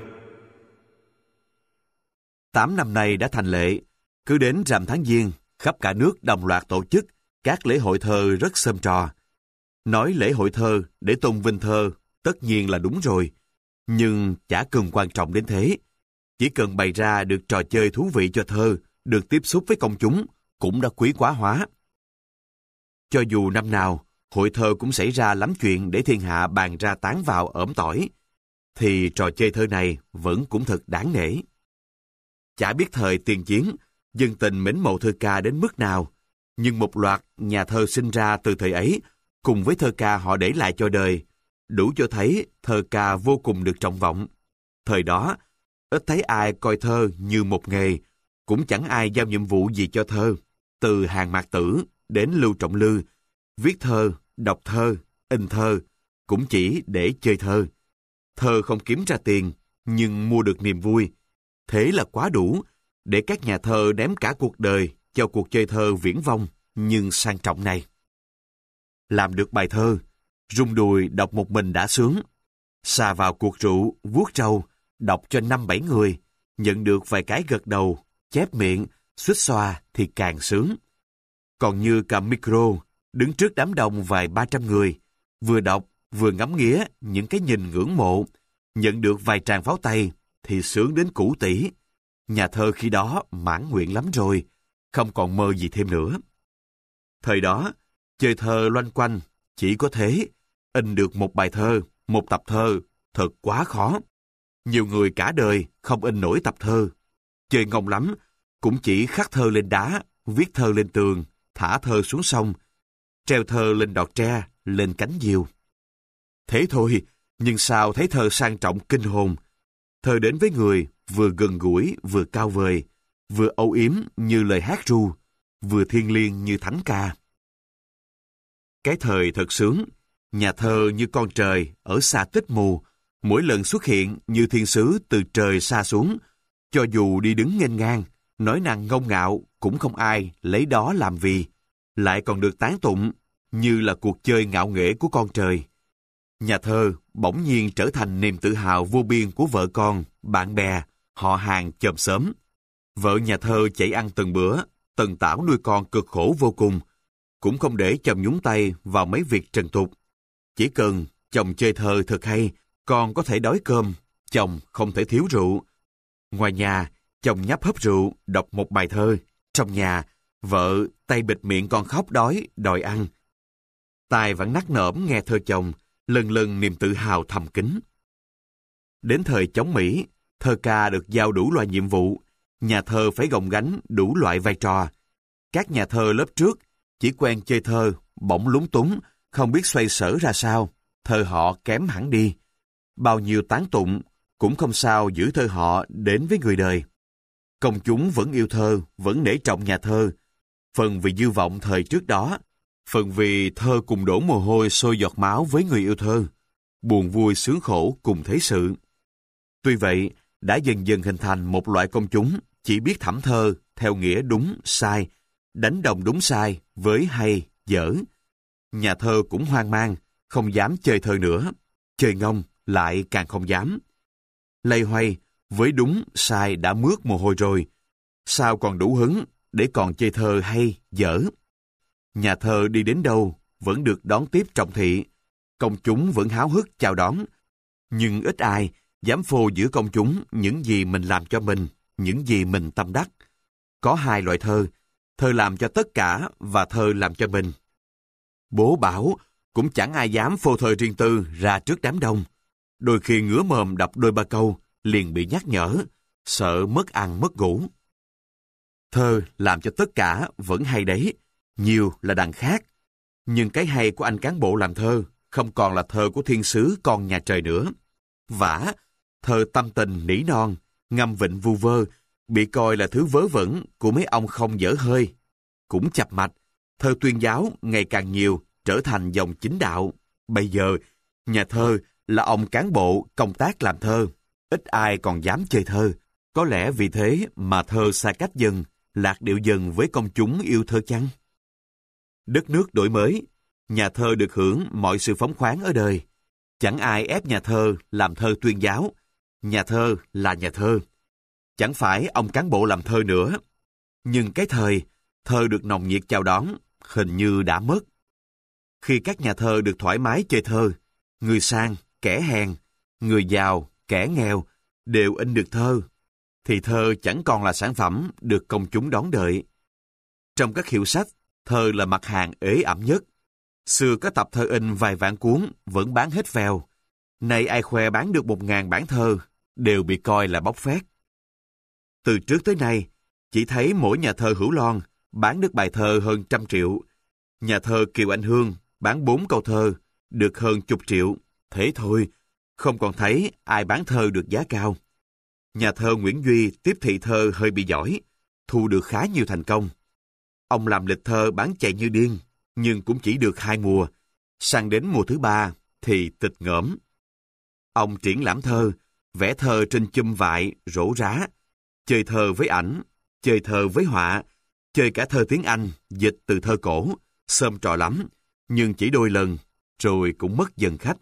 Tám năm nay đã thành lệ, cứ đến rằm tháng Giêng, khắp cả nước đồng loạt tổ chức các lễ hội thơ rất xôm trò. Nói lễ hội thơ để tôn vinh thơ, tất nhiên là đúng rồi, nhưng chả cần quan trọng đến thế. Chỉ cần bày ra được trò chơi thú vị cho thơ, được tiếp xúc với công chúng, cũng đã quý quá hóa. Cho dù năm nào, hội thơ cũng xảy ra lắm chuyện để thiên hạ bàn ra tán vào ởm tỏi, thì trò chơi thơ này vẫn cũng thật đáng nể. Chả biết thời tiền chiến, dân tình mến mộ thơ ca đến mức nào, nhưng một loạt nhà thơ sinh ra từ thời ấy, cùng với thơ ca họ để lại cho đời, đủ cho thấy thơ ca vô cùng được trọng vọng. Thời đó, ít thấy ai coi thơ như một nghề, cũng chẳng ai giao nhiệm vụ gì cho thơ. Từ Hàng Mạc Tử đến Lưu Trọng Lư, viết thơ, đọc thơ, in thơ, cũng chỉ để chơi thơ. Thơ không kiếm ra tiền, nhưng mua được niềm vui. Thế là quá đủ, để các nhà thơ ném cả cuộc đời cho cuộc chơi thơ viển vông, nhưng sang trọng này. Làm được bài thơ, rung đùi đọc một mình đã sướng. Xà vào cuộc rượu, vuốt trâu, đọc cho năm bảy người, nhận được vài cái gật đầu, chép miệng, xuýt xoa thì càng sướng. Còn như cầm micro, đứng trước đám đông vài ba trăm người, vừa đọc, vừa ngắm nghía những cái nhìn ngưỡng mộ, nhận được vài tràng pháo tay, thì sướng đến củ tỉ. Nhà thơ khi đó mãn nguyện lắm rồi, không còn mơ gì thêm nữa. Thời đó, chơi thơ loanh quanh, chỉ có thế, in được một bài thơ, một tập thơ, thật quá khó. Nhiều người cả đời không in nổi tập thơ. Chơi ngông lắm, cũng chỉ khắc thơ lên đá, viết thơ lên tường, thả thơ xuống sông, treo thơ lên đọt tre, lên cánh diều. Thế thôi, nhưng sao thấy thơ sang trọng kinh hồn. Thơ đến với người, vừa gần gũi, vừa cao vời, vừa âu yếm như lời hát ru, vừa thiêng liêng như thánh ca. Cái thời thật sướng, nhà thơ như con trời ở xa tích mù, mỗi lần xuất hiện như thiên sứ từ trời xa xuống, cho dù đi đứng nghênh ngang, nói năng ngông ngạo cũng không ai lấy đó làm vì, lại còn được tán tụng như là cuộc chơi ngạo nghễ của con trời. Nhà thơ bỗng nhiên trở thành niềm tự hào vô biên của vợ con, bạn bè, họ hàng chòm xóm. Vợ nhà thơ chạy ăn từng bữa, tần tảo nuôi con cực khổ vô cùng, cũng không để chồng nhúng tay vào mấy việc trần tục. Chỉ cần chồng chơi thơ thật hay, con có thể đói cơm, chồng không thể thiếu rượu. Ngoài nhà, chồng nhấp hớp rượu, đọc một bài thơ. Trong nhà, vợ tay bịt miệng con khóc đói, đòi ăn. Tai vẫn nắc nởm nghe thơ chồng, lần lần niềm tự hào thầm kín. Đến thời chống Mỹ, thơ ca được giao đủ loại nhiệm vụ, nhà thơ phải gồng gánh đủ loại vai trò. Các nhà thơ lớp trước chỉ quen chơi thơ, bỗng lúng túng, không biết xoay sở ra sao, thơ họ kém hẳn đi. Bao nhiêu tán tụng, cũng không sao giữ thơ họ đến với người đời. Công chúng vẫn yêu thơ, vẫn nể trọng nhà thơ, phần vì dư vọng thời trước đó, phần vì thơ cùng đổ mồ hôi sôi giọt máu với người yêu thơ, buồn vui sướng khổ cùng thế sự. Tuy vậy, đã dần dần hình thành một loại công chúng chỉ biết thẩm thơ theo nghĩa đúng, sai, đánh đồng đúng sai với hay, dở. Nhà thơ cũng hoang mang, không dám chơi thơ nữa, chơi ngông lại càng không dám. Lây hoay, với đúng, sai đã mướt mồ hôi rồi, sao còn đủ hứng để còn chơi thơ hay, dở. Nhà thơ đi đến đâu vẫn được đón tiếp trọng thị, công chúng vẫn háo hức chào đón, nhưng ít ai dám phô giữa công chúng những gì mình làm cho mình, những gì mình tâm đắc. Có hai loại thơ, thơ làm cho tất cả và thơ làm cho mình. Bố bảo cũng chẳng ai dám phô thơ riêng tư ra trước đám đông. Đôi khi ngửa mồm đọc đôi ba câu liền bị nhắc nhở, sợ mất ăn mất ngủ. Thơ làm cho tất cả vẫn hay đấy, nhiều là đằng khác. Nhưng cái hay của anh cán bộ làm thơ không còn là thơ của thiên sứ con nhà trời nữa. Vả, thơ tâm tình nỉ non, ngâm vịnh vu vơ, bị coi là thứ vớ vẩn của mấy ông không dở hơi. Cũng chập mạch, thơ tuyên giáo ngày càng nhiều trở thành dòng chính đạo. Bây giờ, nhà thơ là ông cán bộ công tác làm thơ. Ít ai còn dám chơi thơ. Có lẽ vì thế mà thơ xa cách dần, lạc điệu dần với công chúng yêu thơ chăng? Đất nước đổi mới, nhà thơ được hưởng mọi sự phóng khoáng ở đời. Chẳng ai ép nhà thơ làm thơ tuyên giáo. Nhà thơ là nhà thơ. Chẳng phải ông cán bộ làm thơ nữa. Nhưng cái thời, thơ được nồng nhiệt chào đón, hình như đã mất. Khi các nhà thơ được thoải mái chơi thơ, người sang, kẻ hèn, người giàu, kẻ nghèo đều in được thơ, thì thơ chẳng còn là sản phẩm được công chúng đón đợi. Trong các hiệu sách, thơ là mặt hàng ế ẩm nhất. Xưa có tập thơ in vài vạn cuốn vẫn bán hết vèo. Nay ai khoe bán được một ngàn bản thơ đều bị coi là bóc phét. Từ trước tới nay, chỉ thấy mỗi nhà thơ Hữu Loan bán được bài thơ hơn trăm triệu. Nhà thơ Kiều Anh Hương bán bốn câu thơ được hơn chục triệu. Thế thôi, không còn thấy ai bán thơ được giá cao. Nhà thơ Nguyễn Duy tiếp thị thơ hơi bị giỏi, thu được khá nhiều thành công. Ông làm lịch thơ bán chạy như điên, nhưng cũng chỉ được hai mùa. Sang đến mùa thứ ba thì tịch ngõm. Ông triển lãm thơ, vẽ thơ trên chum vại, rổ rá, chơi thơ với ảnh, chơi thơ với họa, chơi cả thơ tiếng Anh, dịch từ thơ cổ, xôm trò lắm, nhưng chỉ đôi lần, rồi cũng mất dần khách.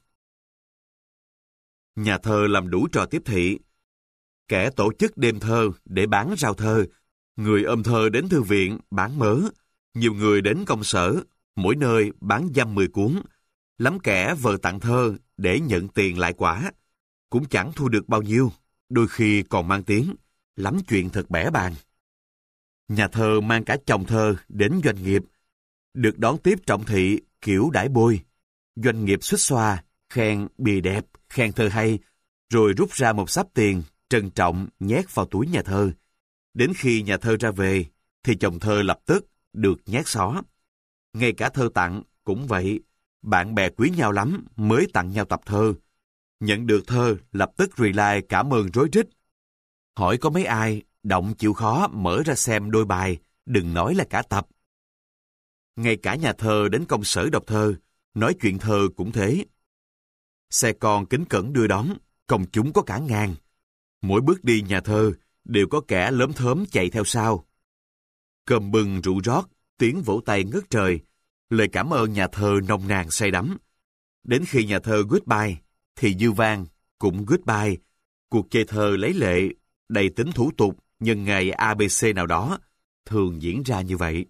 Nhà thơ làm đủ trò tiếp thị. Kẻ tổ chức đêm thơ để bán rau thơ, Người ôm thơ đến thư viện bán mớ, nhiều người đến công sở, mỗi nơi bán dăm mười cuốn. Lắm kẻ vờ tặng thơ để nhận tiền lại quả, cũng chẳng thu được bao nhiêu, đôi khi còn mang tiếng, lắm chuyện thật bẽ bàng. Nhà thơ mang cả chồng thơ đến doanh nghiệp, được đón tiếp trọng thị kiểu đãi bôi. Doanh nghiệp xuýt xoa, khen bìa đẹp, khen thơ hay, rồi rút ra một xấp tiền, trân trọng nhét vào túi nhà thơ. Đến khi nhà thơ ra về, thì chồng thơ lập tức được nhét xó. Ngay cả thơ tặng cũng vậy, bạn bè quý nhau lắm mới tặng nhau tập thơ. Nhận được thơ lập tức reply cảm ơn rối rít. Hỏi có mấy ai động chịu khó mở ra xem đôi bài, đừng nói là cả tập. Ngay cả nhà thơ đến công sở đọc thơ, nói chuyện thơ cũng thế. Xe con kính cẩn đưa đón, công chúng có cả ngàn. Mỗi bước đi nhà thơ đều có kẻ lớm thớm chạy theo sau. Cơm bừng rượu rót, tiếng vỗ tay ngất trời, lời cảm ơn nhà thơ nồng nàn say đắm. Đến khi nhà thơ goodbye, thì dư vang cũng goodbye. Cuộc chơi thơ lấy lệ, đầy tính thủ tục nhân ngày a bê xê nào đó, thường diễn ra như vậy.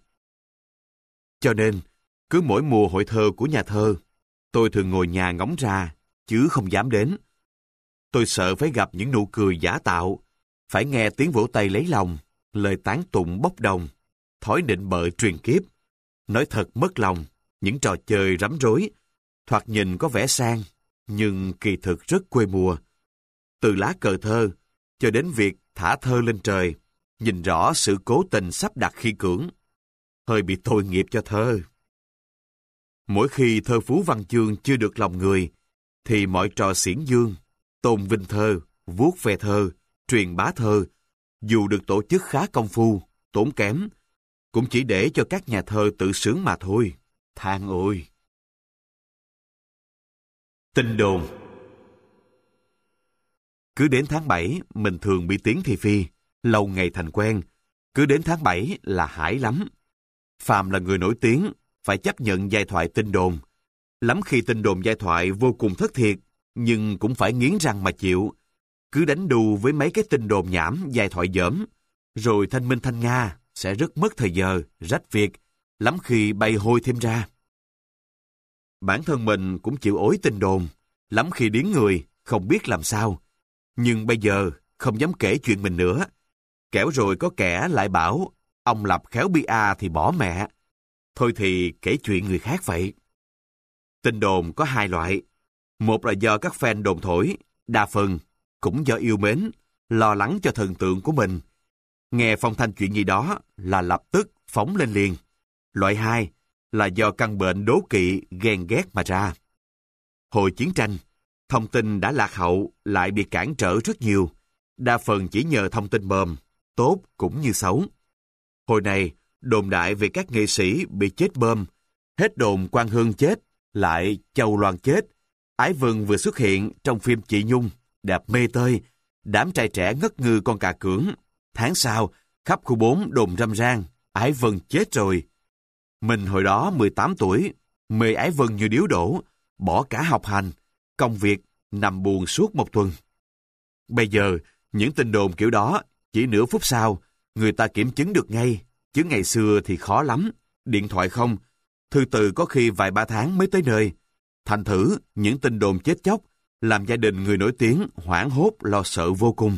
Cho nên, cứ mỗi mùa hội thơ của nhà thơ, tôi thường ngồi nhà ngóng ra, chứ không dám đến. Tôi sợ phải gặp những nụ cười giả tạo, phải nghe tiếng vỗ tay lấy lòng, lời tán tụng bốc đồng, thói nịnh bợ truyền kiếp. Nói thật mất lòng, những trò chơi rắm rối, thoạt nhìn có vẻ sang, nhưng kỳ thực rất quê mùa. Từ lá cờ thơ, cho đến việc thả thơ lên trời, nhìn rõ sự cố tình sắp đặt khi cưỡng. Hơi bị tội nghiệp cho thơ. Mỗi khi thơ phú văn chương chưa được lòng người, thì mọi trò xiển dương, tôn vinh thơ, vuốt ve thơ, truyền bá thơ, dù được tổ chức khá công phu, tốn kém, cũng chỉ để cho các nhà thơ tự sướng mà thôi. Than ôi! Tin đồn. Cứ đến tháng bảy, mình thường bị tiếng thị phi, lâu ngày thành quen. Cứ đến tháng bảy là hãi lắm. Phàm là người nổi tiếng, phải chấp nhận giai thoại tin đồn. Lắm khi tin đồn giai thoại vô cùng thất thiệt, nhưng cũng phải nghiến răng mà chịu. Cứ đánh đu với mấy cái tin đồn nhảm, giai thoại dởm, rồi thanh minh thanh nga sẽ rất mất thời giờ, rách việc, lắm khi bay hôi thêm ra. Bản thân mình cũng chịu ối tin đồn, lắm khi điếng người, không biết làm sao. Nhưng bây giờ không dám kể chuyện mình nữa. Kẻo rồi có kẻ lại bảo, ông Lập khéo bia thì bỏ mẹ. Thôi thì kể chuyện người khác vậy. Tin đồn có hai loại. Một là do các fan đồn thổi, đa phần cũng do yêu mến, lo lắng cho thần tượng của mình. Nghe phong thanh chuyện gì đó là lập tức phóng lên liền. Loại hai là do căn bệnh đố kỵ, ghen ghét mà ra. Hồi chiến tranh, thông tin đã lạc hậu lại bị cản trở rất nhiều. Đa phần chỉ nhờ thông tin bơm, tốt cũng như xấu. Hồi này, đồn đại về các nghệ sĩ bị chết bơm. Hết đồn Quang Hương chết, lại Châu Loan chết. Ái Vân vừa xuất hiện trong phim Chị Nhung, đẹp mê tơi. Đám trai trẻ ngất ngư con cà cưỡng. Tháng sau, khắp khu bốn đồn râm ran, Ái Vân chết rồi. Mình hồi đó mười tám tuổi, mê Ái Vân như điếu đổ, bỏ cả học hành, công việc, nằm buồn suốt một tuần. Bây giờ, những tin đồn kiểu đó, chỉ nửa phút sau, người ta kiểm chứng được ngay, chứ ngày xưa thì khó lắm. Điện thoại không, thư từ có khi vài ba tháng mới tới nơi. Thành thử, những tin đồn chết chóc, làm gia đình người nổi tiếng hoảng hốt lo sợ vô cùng.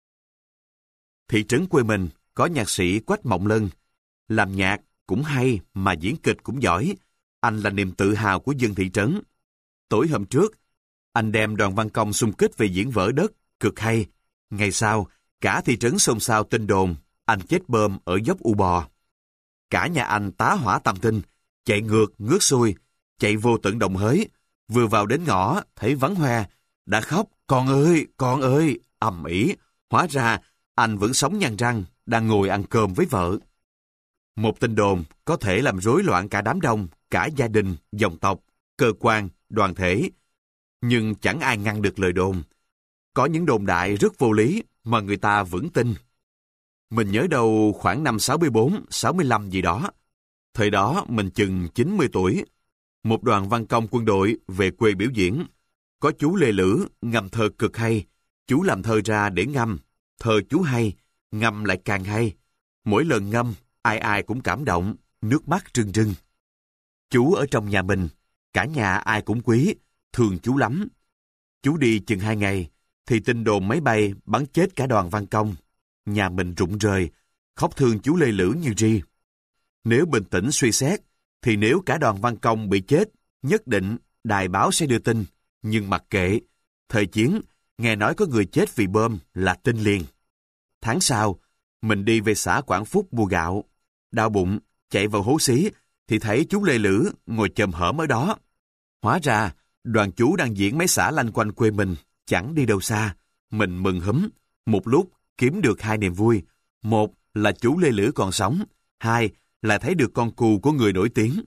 Thị trấn quê mình có nhạc sĩ Quách Mộng Lân. Làm nhạc cũng hay mà diễn kịch cũng giỏi. Anh là niềm tự hào của dân thị trấn. Tối hôm trước, anh đem đoàn văn công xung kích về diễn vở đất, cực hay. Ngày sau, cả thị trấn xôn xao tin đồn, anh chết bơm ở dốc U Bò. Cả nhà anh tá hỏa tâm tin, chạy ngược, ngước xuôi, chạy vô tận Đồng Hới. Vừa vào đến ngõ, thấy vắng hoe, đã khóc, con ơi, con ơi, ầm ĩ. Hóa ra, anh vẫn sống nhăn răng, đang ngồi ăn cơm với vợ. Một tin đồn có thể làm rối loạn cả đám đông, cả gia đình, dòng tộc, cơ quan, đoàn thể. Nhưng chẳng ai ngăn được lời đồn. Có những đồn đại rất vô lý mà người ta vẫn tin. Mình nhớ đâu khoảng năm sáu mươi bốn, sáu mươi lăm gì đó. Thời đó mình chừng chín mươi tuổi. Một đoàn văn công quân đội về quê biểu diễn. Có chú Lê Lữ ngâm thơ cực hay. Chú làm thơ ra để ngâm. Thơ chú hay, ngâm lại càng hay. Mỗi lần ngâm, ai ai cũng cảm động, nước mắt rưng rưng. Chú ở trong nhà mình, cả nhà ai cũng quý, thương chú lắm. Chú đi chừng hai ngày, thì tin đồn máy bay bắn chết cả đoàn văn công. Nhà mình rụng rời, khóc thương chú Lê Lữ như ri. Nếu bình tĩnh suy xét, thì nếu cả đoàn văn công bị chết, nhất định đài báo sẽ đưa tin. Nhưng mặc kệ, thời chiến, nghe nói có người chết vì bom là tin liền. Tháng sau, mình đi về xã Quảng Phúc mua gạo. Đau bụng, chạy vào hố xí, thì thấy chú Lê Lữ ngồi chồm hởm ở đó. Hóa ra, đoàn chú đang diễn mấy xã lanh quanh quê mình, chẳng đi đâu xa. Mình mừng húm, một lúc kiếm được hai niềm vui. Một là chú Lê Lữ còn sống, hai là thấy được con cừu của người nổi tiếng.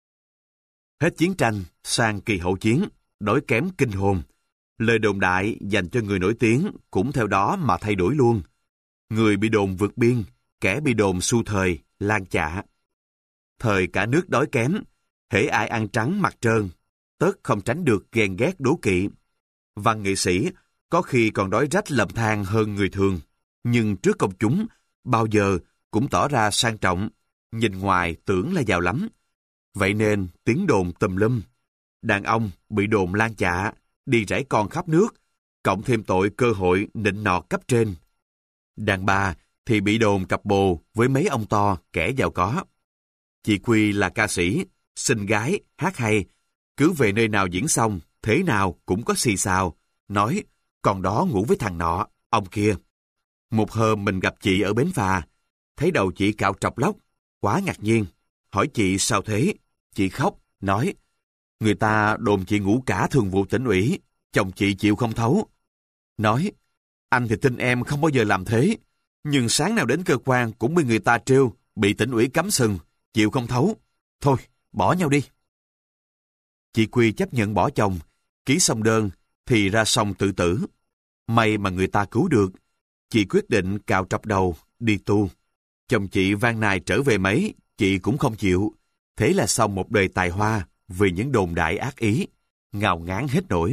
Hết chiến tranh, sang kỳ hậu chiến, đói kém kinh hồn. Lời đồn đại dành cho người nổi tiếng cũng theo đó mà thay đổi luôn. Người bị đồn vượt biên, kẻ bị đồn xu thời, lan chạ. Thời cả nước đói kém, hễ ai ăn trắng mặt trơn, tất không tránh được ghen ghét đố kỵ. Văn nghệ sĩ có khi còn đói rách lầm than hơn người thường, nhưng trước công chúng, bao giờ cũng tỏ ra sang trọng, nhìn ngoài tưởng là giàu lắm. Vậy nên tiếng đồn tùm lum. Đàn ông bị đồn lan chạ, đi rải con khắp nước, cộng thêm tội cơ hội nịnh nọt cấp trên. Đàn bà thì bị đồn cặp bồ với mấy ông to, kẻ giàu có. Chị Quy là ca sĩ, xinh gái, hát hay, cứ về nơi nào diễn xong, thế nào cũng có xì xào, nói, còn đó ngủ với thằng nọ, ông kia. Một hôm mình gặp chị ở bến phà, thấy đầu chị cạo trọc lóc, quá ngạc nhiên. Hỏi chị sao thế? Chị khóc, nói, người ta đồn chị ngủ cả thường vụ tỉnh ủy, chồng chị chịu không thấu. Nói, anh thì tin em không bao giờ làm thế, nhưng sáng nào đến cơ quan cũng bị người ta trêu, bị tỉnh ủy cấm sừng, chịu không thấu. Thôi, bỏ nhau đi. Chị Quy chấp nhận bỏ chồng, ký xong đơn thì ra sông tự tử. May mà người ta cứu được. Chị quyết định cạo trọc đầu, đi tu. Chồng chị van nài trở về mấy, chị cũng không chịu. Thế là xong một đời tài hoa vì những đồn đại ác ý, ngao ngán hết nổi.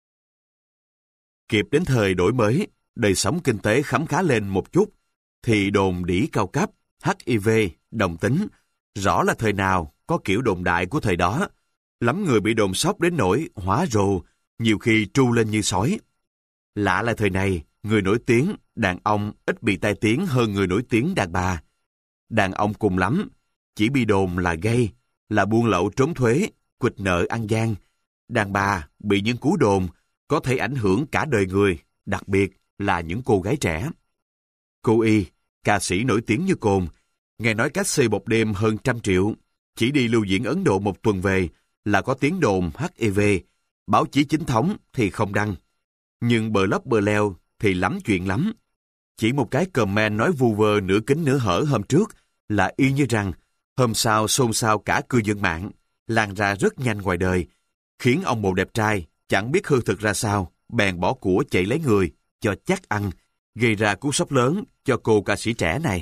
Kịp đến thời đổi mới, đời sống kinh tế khấm khá lên một chút, thì đồn đỉ cao cấp, hát i vê, đồng tính, rõ là thời nào có kiểu đồn đại của thời đó. Lắm người bị đồn sốc đến nỗi hóa rồ, nhiều khi tru lên như sói. Lạ là thời này, người nổi tiếng, đàn ông ít bị tai tiếng hơn người nổi tiếng đàn bà. Đàn ông cùng lắm, chỉ bị đồn là gay, là buôn lậu trốn thuế, quỵt nợ ăn gian. Đàn bà bị những cú đồn có thể ảnh hưởng cả đời người, đặc biệt là những cô gái trẻ. Cô Y, ca sĩ nổi tiếng như cồn, nghe nói cách xê một đêm hơn trăm triệu, chỉ đi lưu diễn Ấn Độ một tuần về là có tiếng đồn hát i vê, báo chí chính thống thì không đăng. Nhưng bờ lấp bờ leo thì lắm chuyện lắm. Chỉ một cái comment nói vu vơ nửa kính nửa hở hôm trước là y như rằng hôm sau xôn xao cả cư dân mạng, lan ra rất nhanh ngoài đời, khiến ông bồ đẹp trai chẳng biết hư thực ra sao, bèn bỏ của chạy lấy người, cho chắc ăn, gây ra cú sốc lớn cho cô ca sĩ trẻ này.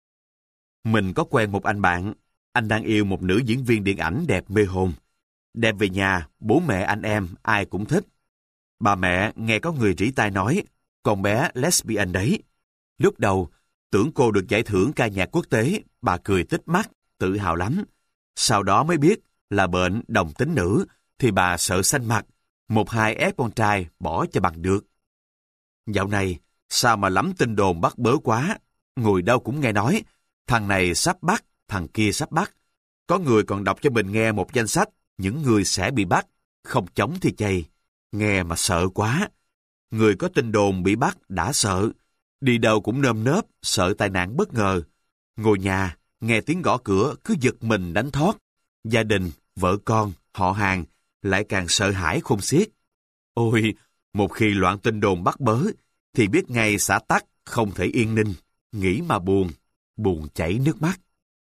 Mình có quen một anh bạn, anh đang yêu một nữ diễn viên điện ảnh đẹp mê hồn. Đem về nhà, bố mẹ anh em ai cũng thích. Bà mẹ nghe có người rỉ tai nói, con bé lesbian đấy. Lúc đầu, tưởng cô được giải thưởng ca nhạc quốc tế, bà cười tít mắt, tự hào lắm. Sau đó mới biết là bệnh đồng tính nữ, thì bà sợ xanh mặt, một hai ép con trai bỏ cho bằng được. Dạo này, sao mà lắm tin đồn bắt bớ quá, ngồi đâu cũng nghe nói, thằng này sắp bắt, thằng kia sắp bắt. Có người còn đọc cho mình nghe một danh sách, những người sẽ bị bắt, không chống thì chày. Nghe mà sợ quá. Người có tin đồn bị bắt đã sợ, đi đâu cũng nơm nớp, sợ tai nạn bất ngờ. Ngồi nhà, nghe tiếng gõ cửa cứ giật mình đánh thót. Gia đình, vợ con, họ hàng lại càng sợ hãi khôn xiết. Ôi, một khi loạn tin đồn bắt bớ, thì biết ngay xã tắc không thể yên ninh, nghĩ mà buồn, buồn chảy nước mắt.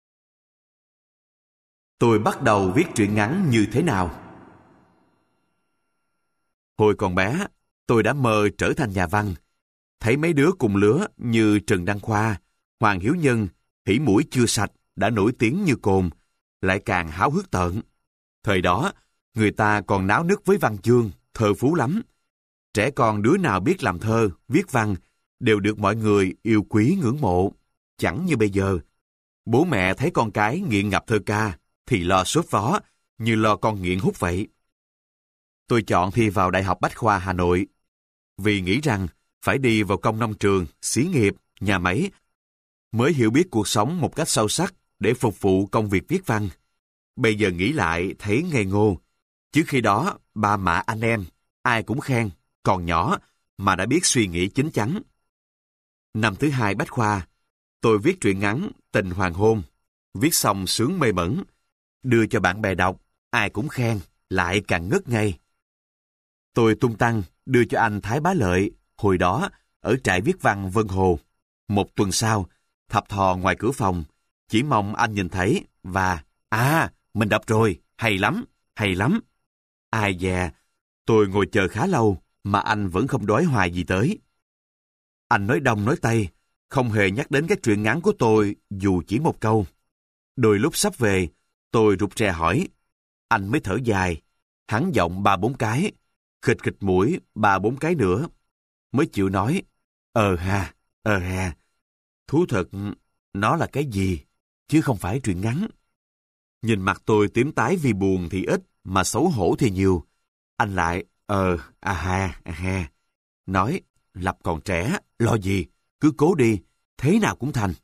Tôi bắt đầu viết truyện ngắn như thế nào? Hồi còn bé, tôi đã mơ trở thành nhà văn. Thấy mấy đứa cùng lứa như Trần Đăng Khoa, Hoàng Hiếu Nhân, hỉ mũi chưa sạch đã nổi tiếng như cồn, lại càng háo hức tợn. Thời đó, người ta còn náo nức với văn chương, thơ phú lắm. Trẻ con đứa nào biết làm thơ, viết văn, đều được mọi người yêu quý ngưỡng mộ. chẳng như bây giờ. Bố mẹ thấy con cái nghiện ngập thơ ca thì lo sốt vó như lo con nghiện hút vậy. Tôi chọn thi vào Đại học Bách khoa Hà Nội vì nghĩ rằng phải đi vào công nông trường, xí nghiệp, nhà máy mới hiểu biết cuộc sống một cách sâu sắc để phục vụ công việc viết văn. Bây giờ nghĩ lại thấy ngây ngô. Chứ khi đó, ba mẹ anh em, ai cũng khen, còn nhỏ mà đã biết suy nghĩ chín chắn. Năm thứ hai Bách khoa, tôi viết truyện ngắn Tình Hoàng hôn, viết xong sướng mê mẩn, đưa cho bạn bè đọc, ai cũng khen, lại càng ngất ngây. Tôi tung tăng đưa cho anh Thái Bá Lợi, hồi đó ở trại viết văn Vân Hồ. Một tuần sau, thập thò ngoài cửa phòng, chỉ mong anh nhìn thấy và à, mình đọc rồi, hay lắm, hay lắm. Ai dè, tôi ngồi chờ khá lâu mà anh vẫn không đói hoài gì tới. Anh nói đông nói tây, không hề nhắc đến cái truyện ngắn của tôi dù chỉ một câu. Đôi lúc sắp về, tôi rụt rè hỏi. Anh mới thở dài, hắn giọng ba bốn cái, khịch khịch mũi ba bốn cái nữa, mới chịu nói, ờ ha, ờ ha. Thú thật, nó là cái gì, chứ không phải truyện ngắn. Nhìn mặt tôi tím tái vì buồn thì ít, mà xấu hổ thì nhiều. Anh lại, ờ, à ha, à ha. Nói, Lập còn trẻ, lo gì, cứ cố đi, thế nào cũng thành.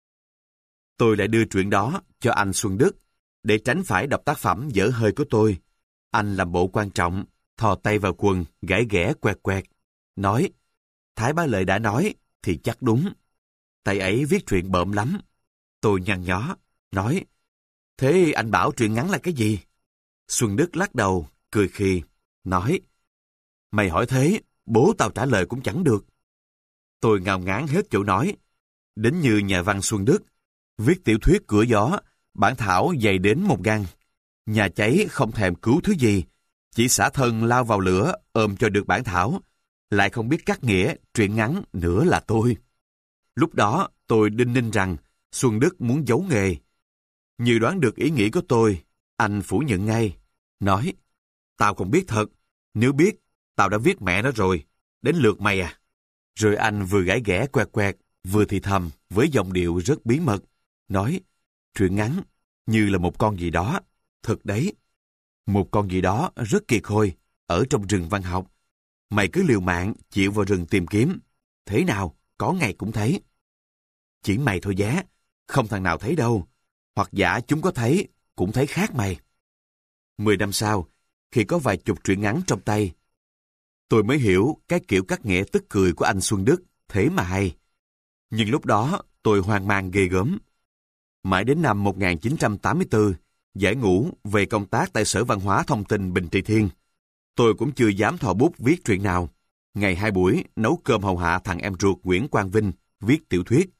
Tôi lại đưa truyện đó cho anh Xuân Đức, để tránh phải đọc tác phẩm dở hơi của tôi. Anh làm bộ quan trọng, thò tay vào quần, gãi ghẻ quẹt quẹt. Nói, Thái Bá Lợi đã nói, thì chắc đúng. Tay ấy viết truyện bợm lắm. Tôi nhăn nhó, nói, thế anh bảo truyện ngắn là cái gì? Xuân Đức lắc đầu, cười khì, nói, mày hỏi thế, bố tao trả lời cũng chẳng được. Tôi ngao ngán hết chỗ nói. Đến như nhà văn Xuân Đức, viết tiểu thuyết Cửa gió, bản thảo dày đến một gang. Nhà cháy không thèm cứu thứ gì, chỉ xả thân lao vào lửa ôm cho được bản thảo, lại không biết cắt nghĩa truyện ngắn nữa là tôi. Lúc đó tôi đinh ninh rằng Xuân Đức muốn giấu nghề. Như đoán được ý nghĩ của tôi, anh phủ nhận ngay, nói, tao không biết thật, nếu biết, tao đã viết mẹ nó rồi, đến lượt mày à. Rồi anh vừa gãi ghẻ quẹt quẹt, vừa thì thầm với giọng điệu rất bí mật, nói, truyện ngắn như là một con gì đó, thật đấy. Một con gì đó rất kiệt khôi, ở trong rừng văn học. Mày cứ liều mạng chịu vào rừng tìm kiếm, thế nào có ngày cũng thấy. Chỉ mày thôi giá, không thằng nào thấy đâu, hoặc giả chúng có thấy, cũng thấy khác mày. Mười năm sau, khi có vài chục truyện ngắn trong tay, tôi mới hiểu cái kiểu cắt nghĩa tức cười của anh Xuân Đức, thế mà hay. Nhưng lúc đó tôi hoang mang ghê gớm. Mãi đến năm một nghìn chín trăm tám mươi tư, giải ngũ về công tác tại Sở Văn hóa Thông tin Bình Trị Thiên, tôi cũng chưa dám thò bút viết truyện nào. Ngày hai buổi nấu cơm hầu hạ thằng em ruột Nguyễn Quang Vinh viết tiểu thuyết.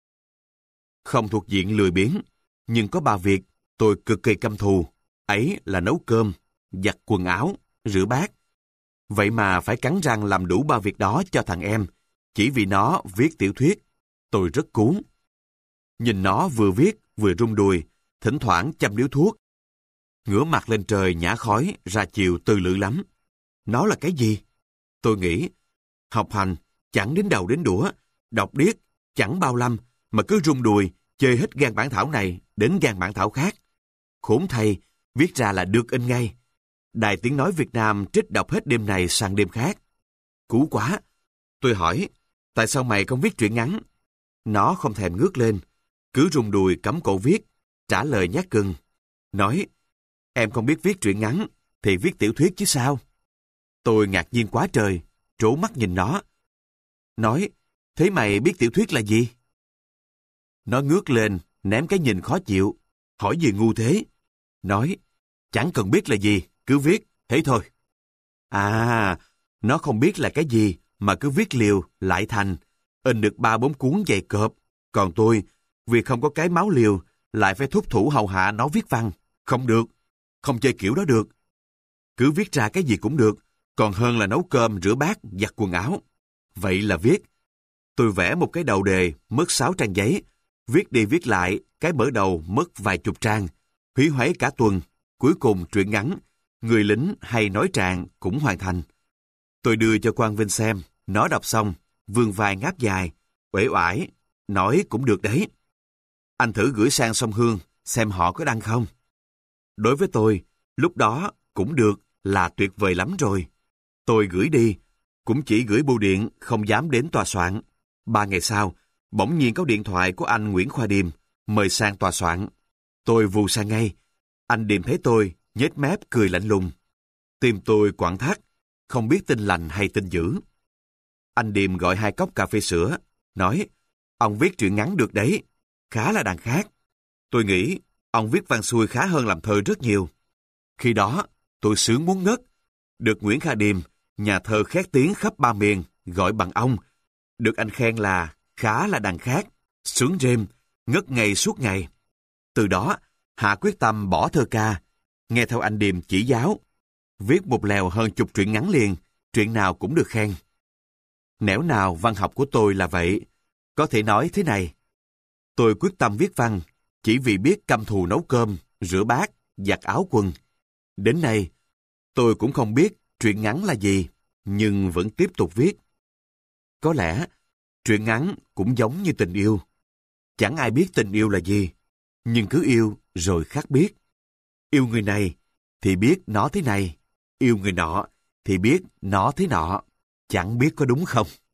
Không thuộc diện lười biếng, nhưng có ba việc tôi cực kỳ căm thù, ấy là nấu cơm, giặt quần áo, rửa bát. Vậy mà phải cắn răng làm đủ ba việc đó cho thằng em, chỉ vì nó viết tiểu thuyết. Tôi rất cuốn. Nhìn nó vừa viết vừa rung đùi, thỉnh thoảng châm điếu thuốc, ngửa mặt lên trời nhả khói ra chiều tư lự lắm. Nó là cái gì? Tôi nghĩ, học hành chẳng đến đầu đến đũa, đọc điếc chẳng bao lâm, mà cứ rung đùi chơi hết gan bản thảo này đến gan bản thảo khác. Khốn thay, viết ra là được in ngay. Đài Tiếng Nói Việt Nam trích đọc hết đêm này sang đêm khác. Cú quá. Tôi hỏi, tại sao mày không viết truyện ngắn? Nó không thèm ngước lên, cứ rung đùi cắm cổ viết, trả lời nhát gừng. Nói, em không biết viết truyện ngắn, thì viết tiểu thuyết chứ sao? Tôi ngạc nhiên quá trời, trố mắt nhìn nó. Nói, thế mày biết tiểu thuyết là gì? Nó ngước lên, ném cái nhìn khó chịu. Hỏi gì ngu thế? Nói, chẳng cần biết là gì, cứ viết, thế thôi. À, nó không biết là cái gì, mà cứ viết liều, lại thành, in được ba bốn cuốn dày cộp. Còn tôi, vì không có cái máu liều, lại phải thúc thủ hầu hạ nó viết văn. Không được, không chơi kiểu đó được. Cứ viết ra cái gì cũng được, còn hơn là nấu cơm, rửa bát, giặt quần áo. Vậy là viết. Tôi vẽ một cái đầu đề, mất sáu trang giấy, viết đi viết lại, cái mở đầu mất vài chục trang, húy hoáy cả tuần. Cuối cùng truyện ngắn, người lính hay nói tràng cũng hoàn thành. Tôi đưa cho Quang Vinh xem, nó đọc xong, vươn vai ngáp dài, uể oải, nói cũng được đấy. Anh thử gửi sang Song Hương xem họ có đăng không. Đối với tôi, lúc đó cũng được là tuyệt vời lắm rồi. Tôi gửi đi, cũng chỉ gửi bưu điện, không dám đến tòa soạn. Ba ngày sau, bỗng nhiên có điện thoại của anh Nguyễn Khoa Điềm mời sang tòa soạn. Tôi vù sang ngay. Anh Điềm thấy tôi, nhếch mép cười lạnh lùng. Tim tôi quặn thắt, không biết tin lành hay tin dữ. Anh Điềm gọi hai cốc cà phê sữa, nói, ông viết truyện ngắn được đấy, khá là đằng khác. Tôi nghĩ ông viết văn xuôi khá hơn làm thơ rất nhiều. Khi đó, tôi sướng muốn ngất. Được Nguyễn Kha Điềm, nhà thơ khét tiếng khắp ba miền, gọi bằng ông. Được anh khen là khá là đằng khác, sướng rêm, ngất ngây suốt ngày. Từ đó, Hạ quyết tâm bỏ thơ ca, nghe theo anh Điềm chỉ giáo. Viết một lèo hơn chục truyện ngắn liền, truyện nào cũng được khen. Nẻo nào văn học của tôi là vậy. Có thể nói thế này. Tôi quyết tâm viết văn, chỉ vì biết căm thù nấu cơm, rửa bát, giặt áo quần. Đến nay, tôi cũng không biết truyện ngắn là gì, nhưng vẫn tiếp tục viết. Có lẽ, truyện ngắn cũng giống như tình yêu. Chẳng ai biết tình yêu là gì, nhưng cứ yêu rồi khắc biết. Yêu người này thì biết nó thế này, yêu người nọ thì biết nó thế nọ. Chẳng biết có đúng không?